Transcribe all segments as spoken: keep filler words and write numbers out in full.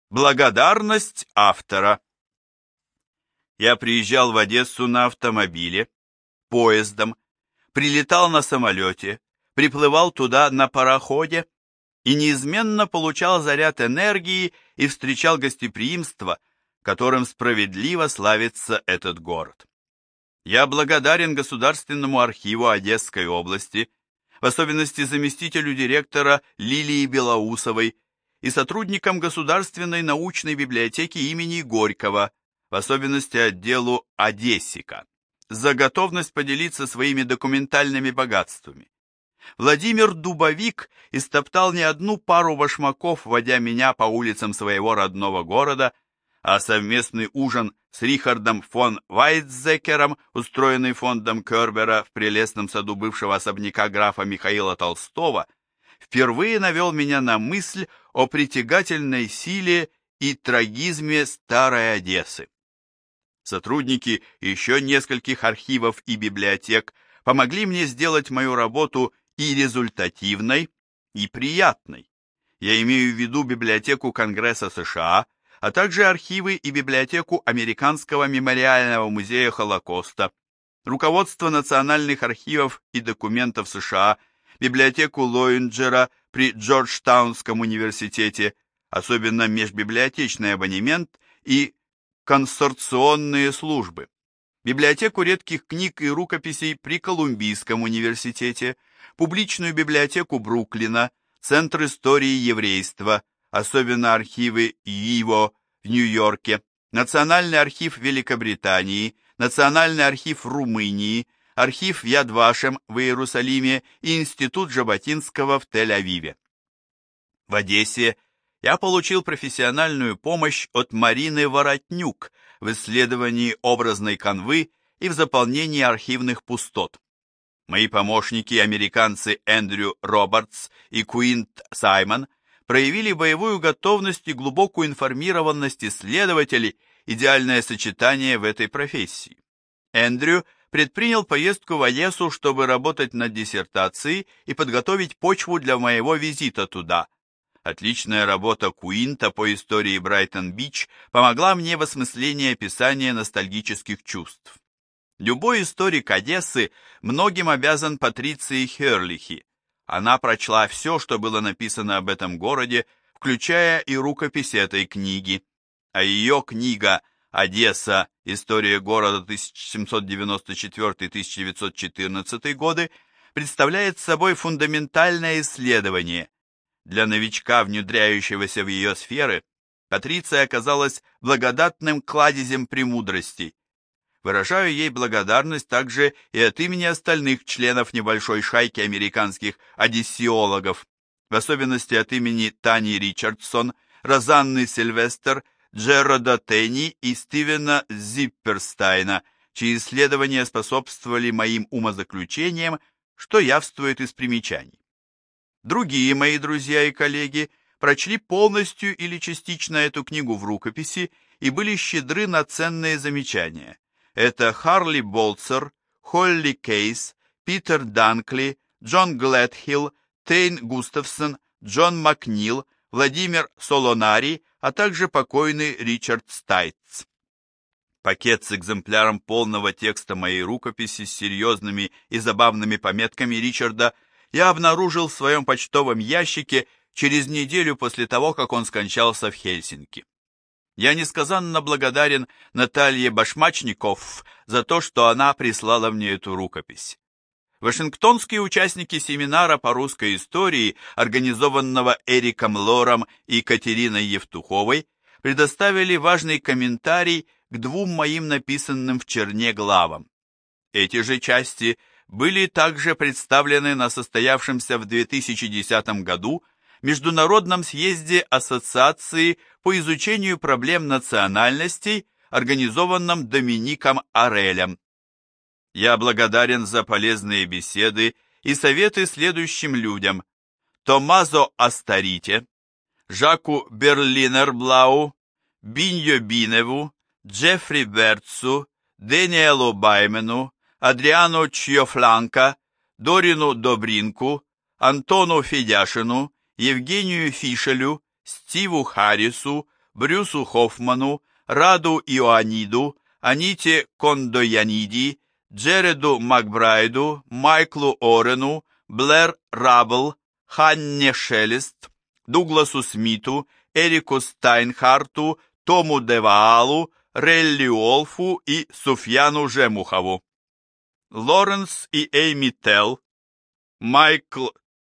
Благодарность автора. Я приезжал в Одессу на автомобиле, поездом, прилетал на самолете, приплывал туда на пароходе и неизменно получал заряд энергии и встречал гостеприимство, которым справедливо славится этот город. Я благодарен Государственному архиву Одесской области, в особенности заместителю директора Лилии Белоусовой, и сотрудникам Государственной научной библиотеки имени Горького, в особенности отделу Одессика, за готовность поделиться своими документальными богатствами. Владимир Дубовик истоптал не одну пару башмаков, водя меня по улицам своего родного города, а совместный ужин с Рихардом фон Вайцзекером, устроенный фондом Кербера в прелестном саду бывшего особняка графа Михаила Толстого, впервые навел меня на мысль о притягательной силе и трагизме старой Одессы. Сотрудники еще нескольких архивов и библиотек помогли мне сделать мою работу и результативной, и приятной. Я имею в виду библиотеку Конгресса США, а также архивы и библиотеку Американского мемориального музея Холокоста, руководство национальных архивов и документов США, библиотеку Лоинджера при Джорджтаунском университете, особенно межбиблиотечный абонемент и консорционные службы, библиотеку редких книг и рукописей при Колумбийском университете, публичную библиотеку Бруклина, Центр истории еврейства, особенно архивы ЙИВО в Нью-Йорке, Национальный архив Великобритании, Национальный архив Румынии, архив Яд Вашем в Иерусалиме и Институт Жаботинского в Тель-Авиве. В Одессе я получил профессиональную помощь от Марины Воротнюк в исследовании образной канвы и в заполнении архивных пустот. Мои помощники, американцы Эндрю Робертс и Куинт Саймон, проявили боевую готовность и глубокую информированность исследователей, идеальное сочетание в этой профессии. Эндрю предпринял поездку в Одессу, чтобы работать над диссертацией и подготовить почву для моего визита туда. Отличная работа Куинта по истории Брайтон-Бич помогла мне в осмыслении описания ностальгических чувств. Любой историк Одессы многим обязан Патриции Херлихи. Она прочла все, что было написано об этом городе, включая и рукопись этой книги. А ее книга «Одесса. История города тысяча семьсот девяносто четвёртый — тысяча девятьсот четырнадцатый годы» представляет собой фундаментальное исследование. Для новичка, внедряющегося в ее сферы, Патриция оказалась благодатным кладезем премудростей. Выражаю ей благодарность также и от имени остальных членов небольшой шайки американских одессиологов, в особенности от имени Тани Ричардсон, Розанны Сильвестер, Джеррода Тенни и Стивена Зипперстайна, чьи исследования способствовали моим умозаключениям, что явствует из примечаний. Другие мои друзья и коллеги прочли полностью или частично эту книгу в рукописи и были щедры на ценные замечания. Это Харли Болцер, Холли Кейс, Питер Данкли, Джон Глэдхилл, Тейн Густавсон, Джон Макнил, Владимир Солонари, а также покойный Ричард Стайтс. Пакет с экземпляром полного текста моей рукописи с серьезными и забавными пометками Ричарда я обнаружил в своем почтовом ящике через неделю после того, как он скончался в Хельсинки. Я несказанно благодарен Наталье Башмачников за то, что она прислала мне эту рукопись. Вашингтонские участники семинара по русской истории, организованного Эриком Лором и Катериной Евтуховой, предоставили важный комментарий к двум моим написанным в черне главам. Эти же части были также представлены на состоявшемся в две тысячи десятом году Международном съезде Ассоциации по изучению проблем национальностей, организованном Домиником Арелем. Я благодарен за полезные беседы и советы следующим людям: Томазо Астарите, Жаку Берлинерблау, Биньо Биневу, Джеффри Берцу, Дэниелу Баймену, Адриану Чьофланко, Дорину Добринку, Антону Федяшину, Евгению Фишелю, Стиву Харрису, Брюсу Хоффману, Раду Иоанниду, Аните Кондояниди, Джереду Макбрайду, Майклу Орену, Блэр Раббл, Ханне Шелест, Дугласу Смиту, Эрику Стайнхарту, Тому Деваалу, Релли Уолфу и Суфьяну Жемухову. Лоренс и Эйми Телл, Майкл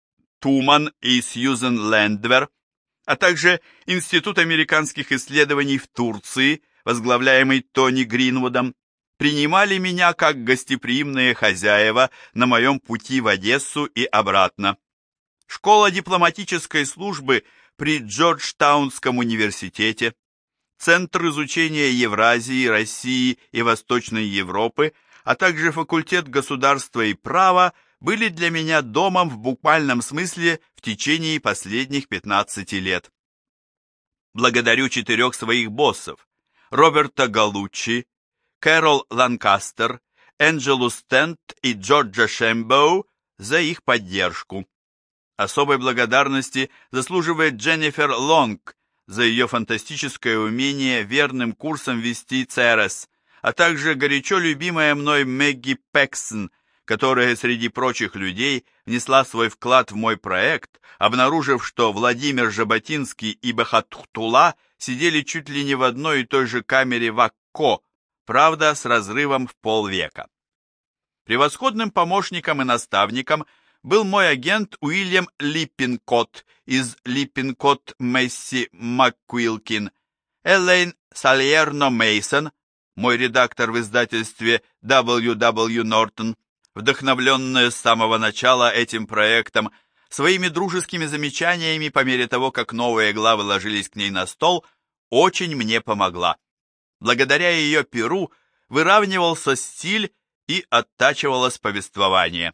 Туман и Сьюзен Лэндвер, а также Институт американских исследований в Турции, возглавляемый Тони Гринвудом, принимали меня как гостеприимные хозяева на моем пути в Одессу и обратно. Школа дипломатической службы при Джорджтаунском университете, Центр изучения Евразии, России и Восточной Европы, а также факультет государства и права были для меня домом в буквальном смысле в течение последних пятнадцати лет. Благодарю четырех своих боссов: Роберта Галуччи, Кэрол Ланкастер, Энджелу Стент и Джорджа Шембоу за их поддержку. Особой благодарности заслуживает Дженнифер Лонг за ее фантастическое умение верным курсом вести ЦРС, а также горячо любимая мной Мэгги Пэксон, которая среди прочих людей внесла свой вклад в мой проект, обнаружив, что Владимир Жаботинский и Бахатхтула сидели чуть ли не в одной и той же камере в Акко, правда, с разрывом в полвека. Превосходным помощником и наставником был мой агент Уильям Липпинкотт из Липпинкотт Месси МакКуилкин, Элейн Сальерно Мейсон, мой редактор в издательстве дабл ю дабл ю Norton, вдохновленная с самого начала этим проектом, своими дружескими замечаниями по мере того, как новые главы ложились к ней на стол, очень мне помогла. Благодаря ее перу выравнивался стиль и оттачивалось повествование.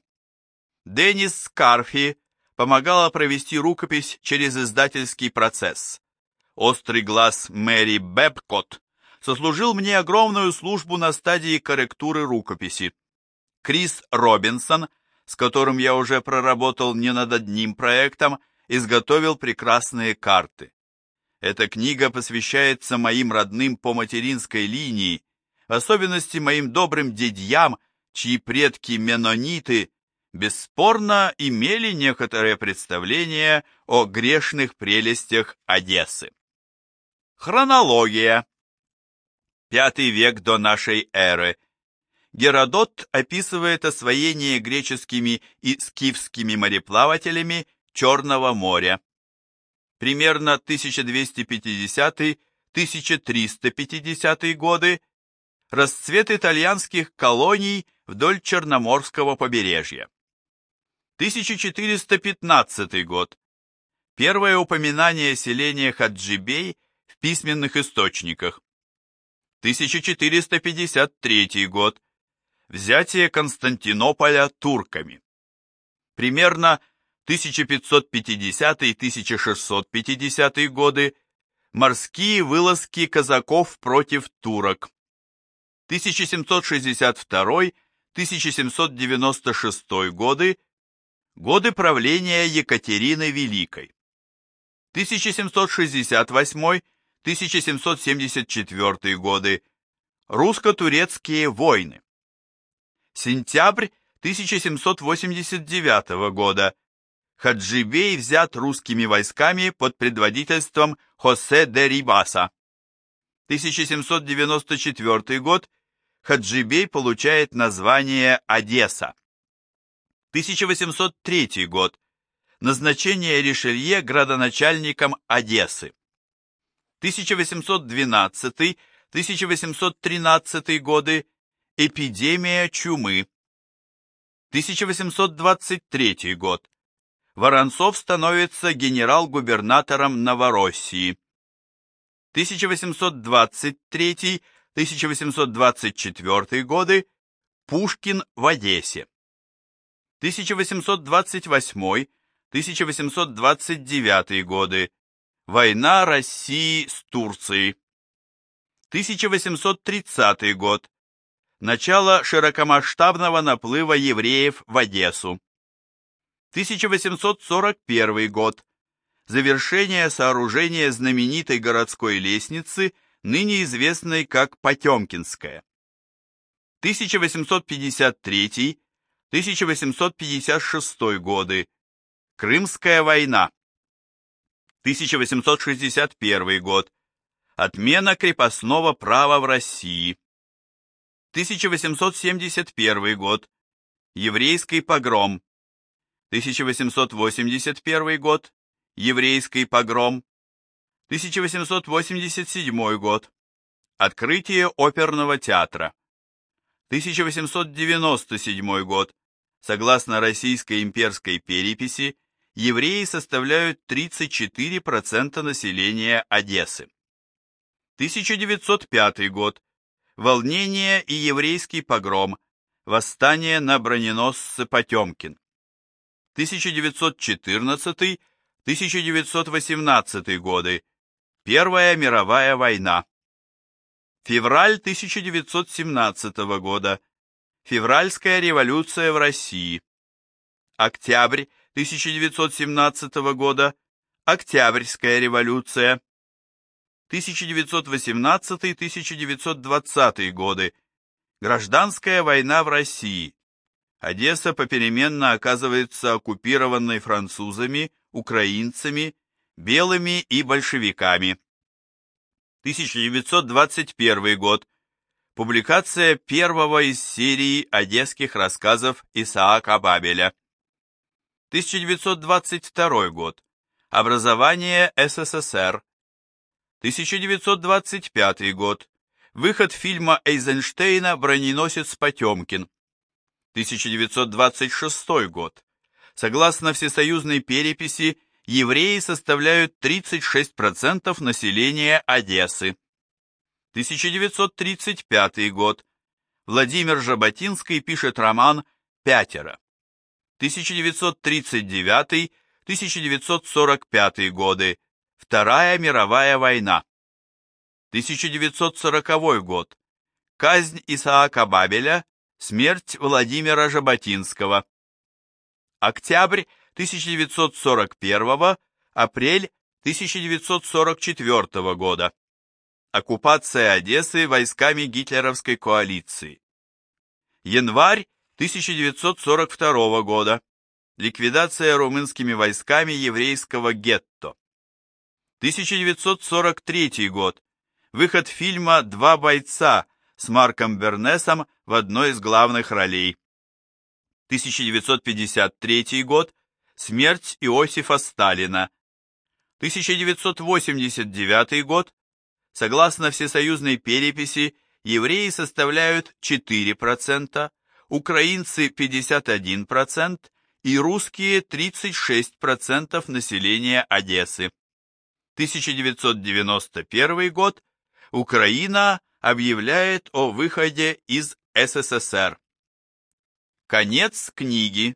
Деннис Скарфи помогала провести рукопись через издательский процесс. Острый глаз Мэри Бэбкотт сослужил мне огромную службу на стадии корректуры рукописи. Крис Робинсон, с которым я уже проработал не над одним проектом, изготовил прекрасные карты. Эта книга посвящается моим родным по материнской линии, в особенности моим добрым дядьям, чьи предки меннониты бесспорно имели некоторое представление о грешных прелестях Одессы. Хронология. Пятый век до нашей эры. Геродот описывает освоение греческими и скифскими мореплавателями Черного моря. Примерно тысяча двести пятидесятый — тысяча триста пятидесятый годы. Расцвет итальянских колоний вдоль Черноморского побережья. тысяча четыреста пятнадцатый год. Первое упоминание селения Хаджибей в письменных источниках. тысяча четыреста пятьдесят третий год. Взятие Константинополя турками. Примерно тысяча пятьсот пятидесятый — тысяча шестьсот пятидесятый годы. Морские вылазки казаков против турок. тысяча семьсот шестьдесят второй — тысяча семьсот девяносто шестой годы. Годы правления Екатерины Великой. тысяча семьсот шестьдесят восьмой — тысяча семьсот семьдесят четвёртый годы. Русско-турецкие войны. Сентябрь тысяча семьсот восемьдесят девятого года. Хаджибей взят русскими войсками под предводительством Хосе де Рибаса. тысяча семьсот девяносто четвёртый год. Хаджибей получает название Одесса. тысяча восемьсот третий год. Назначение Ришелье градоначальником Одессы. тысяча восемьсот двенадцатый — тысяча восемьсот тринадцатый годы. Эпидемия чумы. тысяча восемьсот двадцать третий год. Воронцов становится генерал-губернатором Новороссии. тысяча восемьсот двадцать третий — тысяча восемьсот двадцать четвёртый годы. Пушкин в Одессе. тысяча восемьсот двадцать восьмой — тысяча восемьсот двадцать девятый годы. Война России с Турцией. тысяча восемьсот тридцатый год. Начало широкомасштабного наплыва евреев в Одессу. тысяча восемьсот сорок первый год. завершение сооружения знаменитой городской лестницы, ныне известной как Потемкинская. тысяча восемьсот пятьдесят третий — тысяча восемьсот пятьдесят шестой годы. Крымская война. тысяча восемьсот шестьдесят первый год. Отмена крепостного права в России. тысяча восемьсот семьдесят первый год. Еврейский погром. тысяча восемьсот восемьдесят первый год. Еврейский погром. тысяча восемьсот восемьдесят седьмой год. Открытие оперного театра. тысяча восемьсот девяносто седьмой год. Согласно российской имперской переписи, евреи составляют тридцать четыре процента населения Одессы. тысяча девятьсот пятый год. Волнение и еврейский погром. Восстание на броненосце Потемкин. тысяча девятьсот четырнадцатый — тысяча девятьсот восемнадцатый годы. Первая мировая война. Февраль тысяча девятьсот семнадцатого года. Февральская революция в России. Октябрь тысяча девятьсот семнадцатого года. Октябрьская революция. тысяча девятьсот восемнадцатый — тысяча девятьсот двадцатый годы. Гражданская война в России. Одесса попеременно оказывается оккупированной французами, украинцами, белыми и большевиками. тысяча девятьсот двадцать первый год. Публикация первого из серии одесских рассказов Исаака Бабеля. тысяча девятьсот двадцать второй год. Образование СССР. тысяча девятьсот двадцать пятый год. Выход фильма Эйзенштейна «Броненосец Потемкин». тысяча девятьсот двадцать шестой год. Согласно всесоюзной переписи, евреи составляют тридцать шесть процентов населения Одессы. тысяча девятьсот тридцать пятый год. Владимир Жаботинский пишет роман «Пятеро». тысяча девятьсот тридцать девятый — тысяча девятьсот сорок пятый годы. Вторая мировая война. тысяча девятьсот сороковой год. Казнь Исаака Бабеля, смерть Владимира Жаботинского. Октябрь тысяча девятьсот сорок первого, апрель тысяча девятьсот сорок четвертого года. Оккупация Одессы войсками гитлеровской коалиции. Январь тысяча девятьсот сорок второго года. Ликвидация румынскими войсками еврейского гетто. тысяча девятьсот сорок третий год. Выход фильма «Два бойца» с Марком Бернесом в одной из главных ролей. тысяча девятьсот пятьдесят третий год. Смерть Иосифа Сталина. тысяча девятьсот восемьдесят девятый год. Согласно всесоюзной переписи, евреи составляют четыре процента, украинцы пятьдесят один процент и русские тридцать шесть процентов населения Одессы. тысяча девятьсот девяносто первый год. Украина объявляет о выходе из СССР. Конец книги.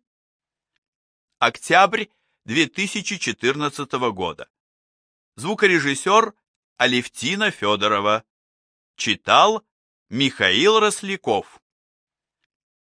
Октябрь две тысячи четырнадцатого года. Звукорежиссер Алевтина Федорова. Читал Михаил Росляков.